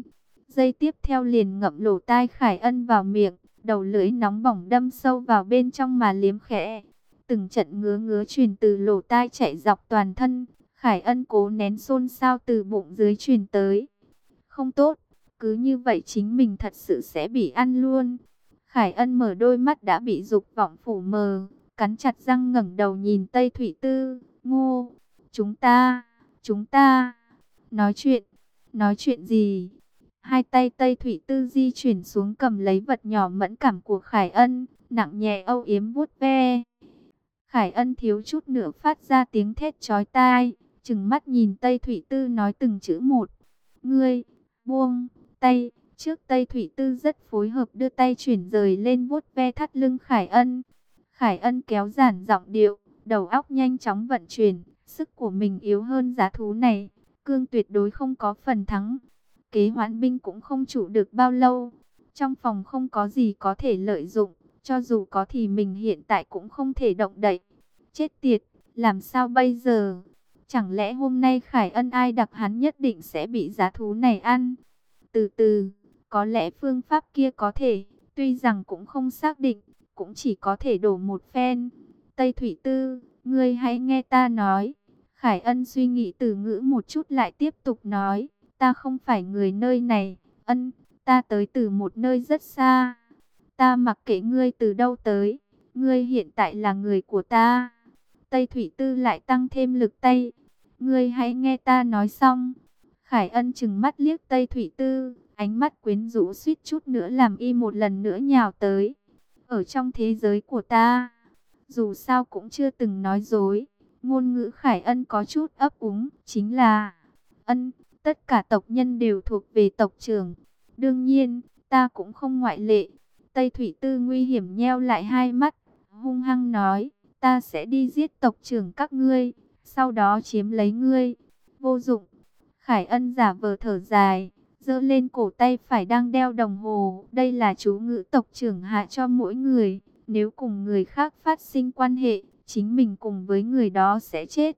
Giây tiếp theo liền ngậm lỗ tai Khải Ân vào miệng, đầu lưỡi nóng bỏng đâm sâu vào bên trong mà liếm khẽ. Từng trận ngứa ngứa truyền từ lỗ tai chạy dọc toàn thân. Khải Ân cố nén xôn xao từ bụng dưới truyền tới. Không tốt, cứ như vậy chính mình thật sự sẽ bị ăn luôn. Khải Ân mở đôi mắt đã bị dục vọng phủ mờ, cắn chặt răng ngẩng đầu nhìn Tây Thủy Tư. Ngô, chúng ta, chúng ta, nói chuyện, nói chuyện gì? Hai tay Tây Thủy Tư di chuyển xuống cầm lấy vật nhỏ mẫn cảm của Khải Ân, nặng nhẹ âu yếm vuốt ve. Khải Ân thiếu chút nữa phát ra tiếng thét chói tai, trừng mắt nhìn Tây Thủy Tư nói từng chữ một. Ngươi, buông tay. Trước Tây Thủy Tư rất phối hợp đưa tay chuyển rời lên vuốt ve thắt lưng Khải Ân. Khải Ân kéo giản giọng điệu, đầu óc nhanh chóng vận chuyển, sức của mình yếu hơn giá thú này, cương tuyệt đối không có phần thắng. Kế hoãn binh cũng không trụ được bao lâu. Trong phòng không có gì có thể lợi dụng, cho dù có thì mình hiện tại cũng không thể động đậy. Chết tiệt, làm sao bây giờ? Chẳng lẽ hôm nay Khải Ân ai đặc hắn nhất định sẽ bị giá thú này ăn? Từ từ, có lẽ phương pháp kia có thể, tuy rằng cũng không xác định, cũng chỉ có thể đổ một phen. Tây Thủy Tư, ngươi hãy nghe ta nói. Khải Ân suy nghĩ từ ngữ một chút lại tiếp tục nói. Ta không phải người nơi này, Ân, ta tới từ một nơi rất xa. Ta mặc kệ ngươi từ đâu tới, ngươi hiện tại là người của ta. Tây Thủy Tư lại tăng thêm lực tay. Ngươi hãy nghe ta nói xong. Khải Ân trừng mắt liếc Tây Thủy Tư, ánh mắt quyến rũ suýt chút nữa làm y một lần nữa nhào tới. Ở trong thế giới của ta, dù sao cũng chưa từng nói dối. Ngôn ngữ Khải Ân có chút ấp úng, chính là Ân, tất cả tộc nhân đều thuộc về tộc trưởng. Đương nhiên, ta cũng không ngoại lệ. Tây Thủy Tư nguy hiểm nheo lại hai mắt, hung hăng nói, ta sẽ đi giết tộc trưởng các ngươi, sau đó chiếm lấy ngươi. Vô dụng. Khải Ân giả vờ thở dài, giơ lên cổ tay phải đang đeo đồng hồ. Đây là chú ngữ tộc trưởng hạ cho mỗi người. Nếu cùng người khác phát sinh quan hệ, chính mình cùng với người đó sẽ chết.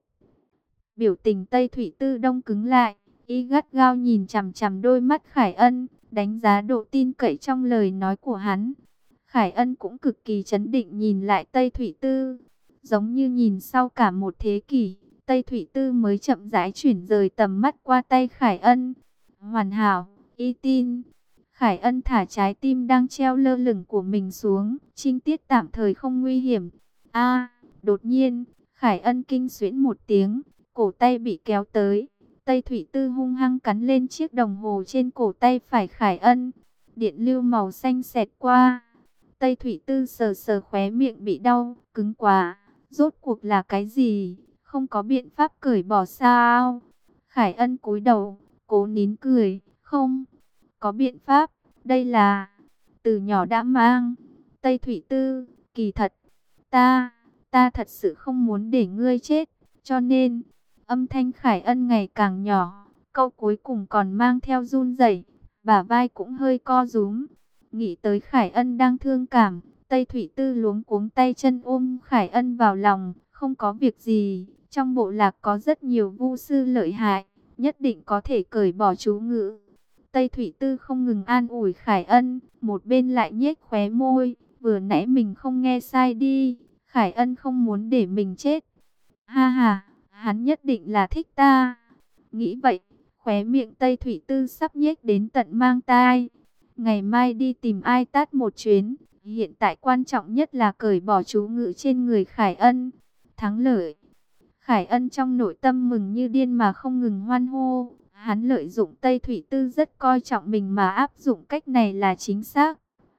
Biểu tình Tây Thủy Tư đông cứng lại, y gắt gao nhìn chằm chằm đôi mắt Khải Ân, đánh giá độ tin cậy trong lời nói của hắn. Khải Ân cũng cực kỳ trấn định nhìn lại Tây Thủy Tư, giống như nhìn sau cả một thế kỷ. Tây Thủy Tư mới chậm rãi chuyển rời tầm mắt qua tay Khải Ân. Hoàn hảo, y tin. Khải Ân thả trái tim đang treo lơ lửng của mình xuống, trinh tiết tạm thời không nguy hiểm. A, đột nhiên, Khải Ân kinh xuyễn một tiếng, cổ tay bị kéo tới. Tây Thủy Tư hung hăng cắn lên chiếc đồng hồ trên cổ tay phải Khải Ân. Điện lưu màu xanh xẹt qua. Tây Thủy Tư sờ sờ khóe miệng bị đau, cứng quá. Rốt cuộc là cái gì? Không có biện pháp cởi bỏ sao? Khải Ân cúi đầu, cố nín cười. Không, có biện pháp. Đây là từ nhỏ đã mang. Tây Thủy Tư, kỳ thật, ta, ta thật sự không muốn để ngươi chết. Cho nên, âm thanh Khải Ân ngày càng nhỏ. Câu cuối cùng còn mang theo run rẩy, bả vai cũng hơi co rúm. Nghĩ tới Khải Ân đang thương cảm, Tây Thủy Tư luống cuống tay chân ôm Khải Ân vào lòng. Không có việc gì, trong bộ lạc có rất nhiều vu sư lợi hại, nhất định có thể cởi bỏ chú ngữ. Tây Thủy Tư không ngừng an ủi Khải Ân, một bên lại nhếch khóe môi, vừa nãy mình không nghe sai đi, Khải Ân không muốn để mình chết. Ha ha, hắn nhất định là thích ta. Nghĩ vậy, khóe miệng Tây Thủy Tư sắp nhếch đến tận mang tai. Ngày mai đi tìm ai tát một chuyến, hiện tại quan trọng nhất là cởi bỏ chú ngữ trên người Khải Ân. Thắng lợi. Khải Ân trong nội tâm mừng như điên mà không ngừng hoan hô. Hắn lợi dụng Tây Thủy Tư rất coi trọng mình mà áp dụng cách này là chính xác.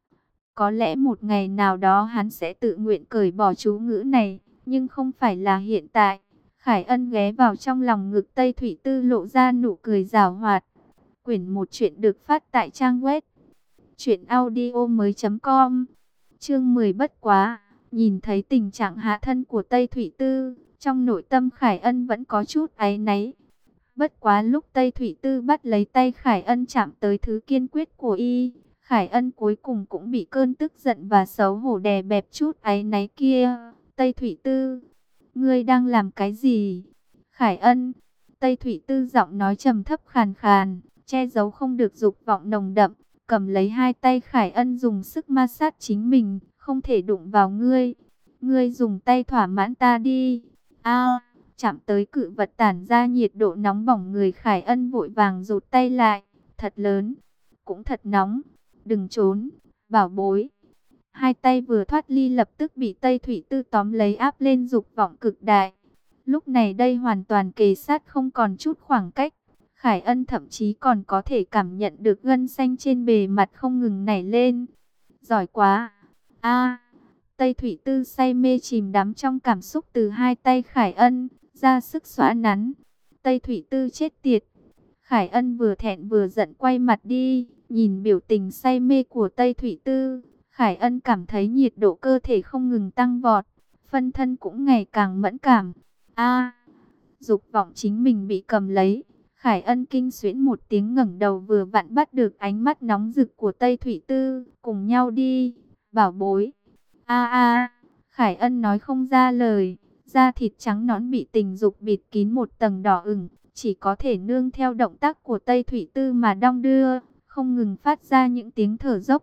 Có lẽ một ngày nào đó hắn sẽ tự nguyện cởi bỏ chú ngữ này, nhưng không phải là hiện tại. Khải Ân ghé vào trong lòng ngực Tây Thủy Tư lộ ra nụ cười giảo hoạt. Quyển một chuyện được phát tại trang web truyện audio mới chấm com. Chương mười bất quá. Nhìn thấy tình trạng hạ thân của Tây Thủy Tư, trong nội tâm Khải Ân vẫn có chút áy náy. Bất quá lúc Tây Thủy Tư bắt lấy tay Khải Ân chạm tới thứ kiên quyết của y, Khải Ân cuối cùng cũng bị cơn tức giận và xấu hổ đè bẹp chút áy náy kia. Tây Thủy Tư, ngươi đang làm cái gì? Khải Ân, Tây Thủy Tư giọng nói trầm thấp khàn khàn, che giấu không được dục vọng nồng đậm, cầm lấy hai tay Khải Ân dùng sức ma sát chính mình, không thể đụng vào ngươi. Ngươi dùng tay thỏa mãn ta đi. A, chạm tới cự vật tản ra nhiệt độ nóng bỏng, người Khải Ân vội vàng rụt tay lại. Thật lớn, cũng thật nóng. Đừng trốn, bảo bối. Hai tay vừa thoát ly lập tức bị Tây Thủy Tư tóm lấy áp lên, dục vọng cực đại. Lúc này đây hoàn toàn kề sát, không còn chút khoảng cách. Khải Ân thậm chí còn có thể cảm nhận được gân xanh trên bề mặt không ngừng nảy lên. Giỏi quá. A. Tây Thủy Tư say mê chìm đắm trong cảm xúc từ hai tay Khải Ân, ra sức xõa nắn. Tây Thủy Tư chết tiệt. Khải Ân vừa thẹn vừa giận quay mặt đi, nhìn biểu tình say mê của Tây Thủy Tư. Khải Ân cảm thấy nhiệt độ cơ thể không ngừng tăng vọt, phân thân cũng ngày càng mẫn cảm. A, dục vọng chính mình bị cầm lấy. Khải Ân kinh xuyễn một tiếng, ngẩng đầu vừa vặn bắt được ánh mắt nóng rực của Tây Thủy Tư. Cùng nhau đi, bảo bối. A a, Khải Ân nói không ra lời, da thịt trắng nõn bị tình dục bịt kín một tầng đỏ ửng, chỉ có thể nương theo động tác của Tây Thủy Tư mà đong đưa, không ngừng phát ra những tiếng thở dốc.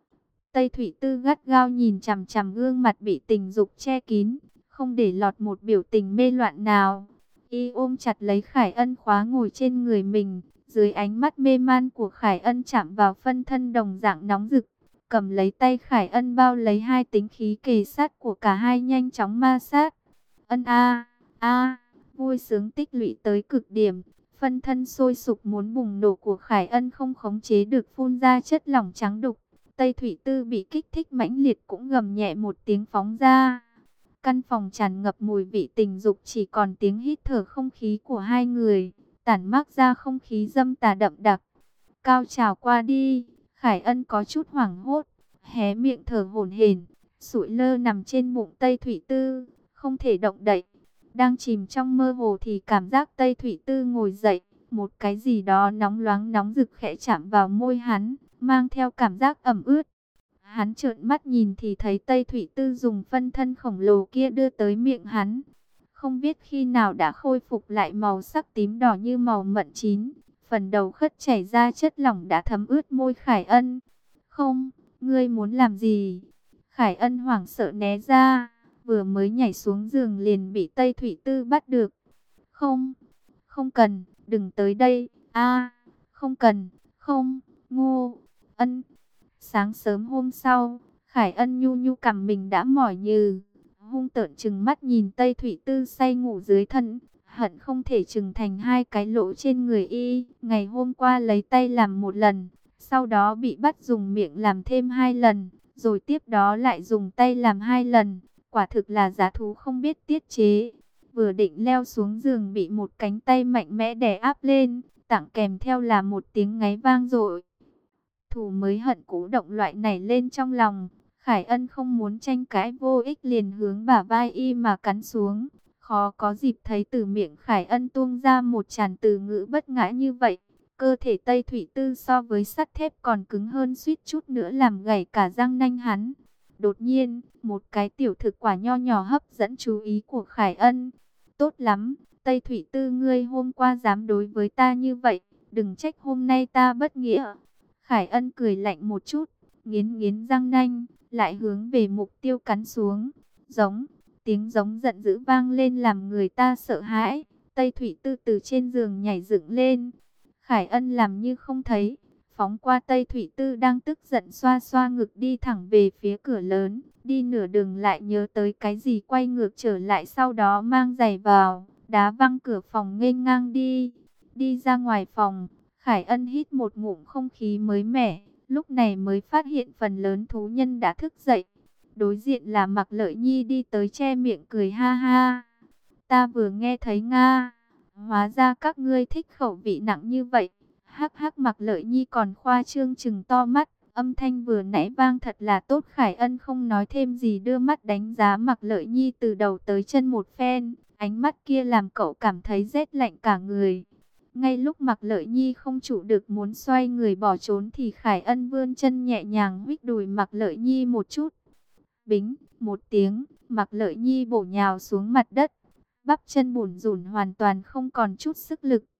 Tây Thủy Tư gắt gao nhìn chằm chằm gương mặt bị tình dục che kín, không để lọt một biểu tình mê loạn nào. Y ôm chặt lấy Khải Ân khóa ngồi trên người mình, dưới ánh mắt mê man của Khải Ân chạm vào phân thân đồng dạng nóng rực, cầm lấy tay Khải Ân bao lấy hai tính khí kề sát của cả hai, nhanh chóng ma sát. Ân a a, vui sướng tích lũy tới cực điểm, phân thân sôi sục muốn bùng nổ của Khải Ân không khống chế được phun ra chất lỏng trắng đục. Tây Thủy Tư bị kích thích mãnh liệt cũng gầm nhẹ một tiếng phóng ra. Căn phòng tràn ngập mùi vị tình dục, chỉ còn tiếng hít thở không khí của hai người, tản mát ra không khí dâm tà đậm đặc. Cao trào qua đi, Khải Ân có chút hoảng hốt, hé miệng thở hổn hển, sụi lơ nằm trên bụng Tây Thủy Tư, không thể động đậy. Đang chìm trong mơ hồ thì cảm giác Tây Thủy Tư ngồi dậy, một cái gì đó nóng loáng nóng rực khẽ chạm vào môi hắn, mang theo cảm giác ẩm ướt. Hắn trợn mắt nhìn thì thấy Tây Thủy Tư dùng phân thân khổng lồ kia đưa tới miệng hắn. Không biết khi nào đã khôi phục lại màu sắc tím đỏ như màu mận chín. Phần đầu khất chảy ra chất lỏng đã thấm ướt môi Khải Ân. Không, ngươi muốn làm gì? Khải Ân hoảng sợ né ra, vừa mới nhảy xuống giường liền bị Tây Thủy Tư bắt được. Không, không cần, đừng tới đây. A, không cần, không, Ngô Ân. Sáng sớm hôm sau, Khải Ân nhu nhu cằm mình đã mỏi nhừ, hung tợn trừng mắt nhìn Tây Thủy Tư say ngủ dưới thân, hận không thể trừng thành hai cái lỗ trên người y. Ngày hôm qua lấy tay làm một lần, sau đó bị bắt dùng miệng làm thêm hai lần, rồi tiếp đó lại dùng tay làm hai lần. Quả thực là giá thú không biết tiết chế. Vừa định leo xuống giường bị một cánh tay mạnh mẽ đè áp lên, tặng kèm theo là một tiếng ngáy vang dội. Thù mới hận cũ động loại này lên trong lòng, Khải Ân không muốn tranh cãi vô ích liền hướng bả vai y mà cắn xuống. Khó có dịp thấy từ miệng Khải Ân tuôn ra một tràng từ ngữ bất ngã như vậy. Cơ thể Tây Thủy Tư so với sắt thép còn cứng hơn, suýt chút nữa làm gãy cả răng nanh hắn. Đột nhiên, một cái tiểu thực quả nho nhỏ hấp dẫn chú ý của Khải Ân. Tốt lắm, Tây Thủy Tư, ngươi hôm qua dám đối với ta như vậy, đừng trách hôm nay ta bất nghĩa. Khải Ân cười lạnh một chút, nghiến nghiến răng nanh, lại hướng về mục tiêu cắn xuống. Giống, tiếng giống giận dữ vang lên làm người ta sợ hãi. Tây Thủy Tư từ trên giường nhảy dựng lên. Khải Ân làm như không thấy, phóng qua Tây Thủy Tư đang tức giận xoa xoa ngực đi thẳng về phía cửa lớn. Đi nửa đường lại nhớ tới cái gì, quay ngược trở lại, sau đó mang giày vào, đá văng cửa phòng nghênh ngang đi. Đi ra ngoài phòng, Khải Ân hít một ngụm không khí mới mẻ, lúc này mới phát hiện phần lớn thú nhân đã thức dậy. Đối diện là Mạc Lợi Nhi đi tới che miệng cười ha ha. Ta vừa nghe thấy Nga, hóa ra các ngươi thích khẩu vị nặng như vậy. Hắc hắc, Mạc Lợi Nhi còn khoa trương trừng to mắt, âm thanh vừa nãy vang thật là tốt. Khải Ân không nói thêm gì, đưa mắt đánh giá Mạc Lợi Nhi từ đầu tới chân một phen, ánh mắt kia làm cậu cảm thấy rét lạnh cả người. Ngay lúc Mạc Lợi Nhi không trụ được muốn xoay người bỏ trốn thì Khải Ân vươn chân nhẹ nhàng huých đùi Mạc Lợi Nhi một chút. Bính, một tiếng, Mạc Lợi Nhi bổ nhào xuống mặt đất, bắp chân bủn rủn hoàn toàn không còn chút sức lực.